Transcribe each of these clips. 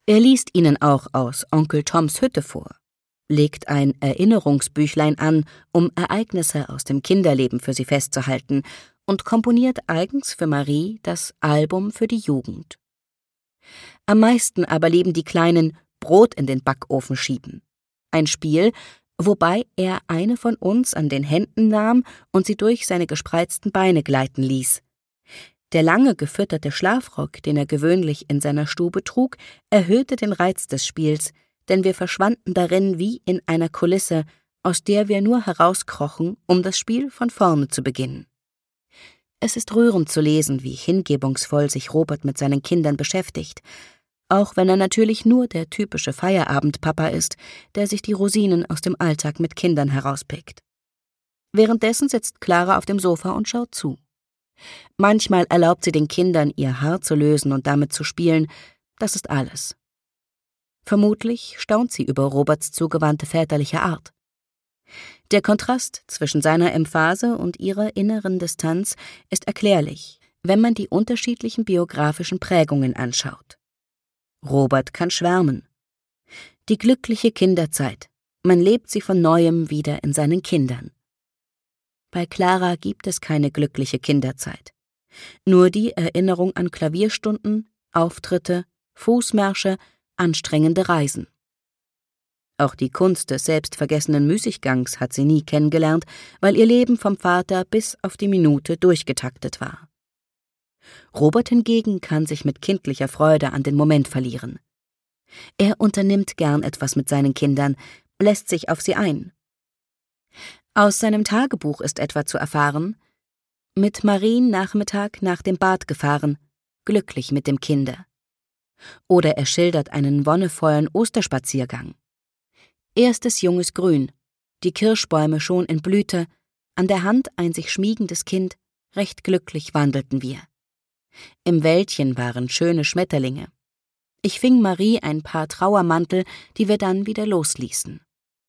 Er liest ihnen auch aus Onkel Toms Hütte vor, legt ein Erinnerungsbüchlein an, um Ereignisse aus dem Kinderleben für sie festzuhalten, und komponiert eigens für Marie das Album für die Jugend. Am meisten aber lieben die Kleinen Brot in den Backofen schieben. Ein Spiel, wobei er eine von uns an den Händen nahm und sie durch seine gespreizten Beine gleiten ließ. Der lange gefütterte Schlafrock, den er gewöhnlich in seiner Stube trug, erhöhte den Reiz des Spiels, denn wir verschwanden darin wie in einer Kulisse, aus der wir nur herauskrochen, um das Spiel von vorne zu beginnen. Es ist rührend zu lesen, wie hingebungsvoll sich Robert mit seinen Kindern beschäftigt, auch wenn er natürlich nur der typische Feierabendpapa ist, der sich die Rosinen aus dem Alltag mit Kindern herauspickt. Währenddessen sitzt Clara auf dem Sofa und schaut zu. Manchmal erlaubt sie den Kindern, ihr Haar zu lösen und damit zu spielen, das ist alles. Vermutlich staunt sie über Roberts zugewandte väterliche Art. Der Kontrast zwischen seiner Emphase und ihrer inneren Distanz ist erklärlich, wenn man die unterschiedlichen biografischen Prägungen anschaut. Robert kann schwärmen. Die glückliche Kinderzeit, man lebt sie von Neuem wieder in seinen Kindern. Bei Clara gibt es keine glückliche Kinderzeit. Nur die Erinnerung an Klavierstunden, Auftritte, Fußmärsche, anstrengende Reisen. Auch die Kunst des selbstvergessenen Müßiggangs hat sie nie kennengelernt, weil ihr Leben vom Vater bis auf die Minute durchgetaktet war. Robert hingegen kann sich mit kindlicher Freude an den Moment verlieren. Er unternimmt gern etwas mit seinen Kindern, lässt sich auf sie ein. Aus seinem Tagebuch ist etwa zu erfahren: mit Marien Nachmittag nach dem Bad gefahren, glücklich mit dem Kinde. Oder er schildert einen wonnevollen Osterspaziergang. Erstes junges Grün, die Kirschbäume schon in Blüte, an der Hand ein sich schmiegendes Kind, recht glücklich wandelten wir. Im Wäldchen waren schöne Schmetterlinge. Ich fing Marie ein paar Trauermantel, die wir dann wieder losließen.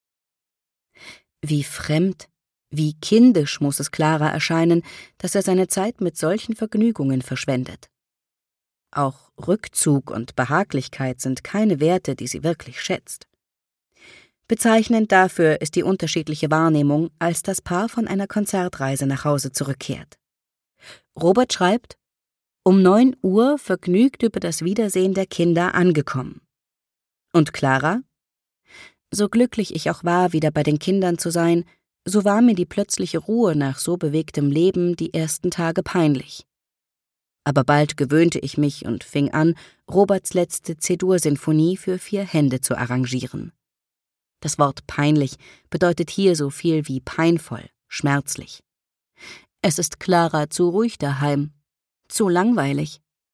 Wie fremd, wie kindisch muss es Clara erscheinen, dass er seine Zeit mit solchen Vergnügungen verschwendet. Auch Rückzug und Behaglichkeit sind keine Werte, die sie wirklich schätzt. Bezeichnend dafür ist die unterschiedliche Wahrnehmung, als das Paar von einer Konzertreise nach Hause zurückkehrt. Robert schreibt: um 9 Uhr vergnügt über das Wiedersehen der Kinder angekommen. Und Clara: so glücklich ich auch war, wieder bei den Kindern zu sein, so war mir die plötzliche Ruhe nach so bewegtem Leben die ersten Tage peinlich. Aber bald gewöhnte ich mich und fing an, Roberts letzte C-Dur-Sinfonie für 4 Hände zu arrangieren. Das Wort peinlich bedeutet hier so viel wie peinvoll, schmerzlich. Es ist Clara zu ruhig daheim, zu langweilig.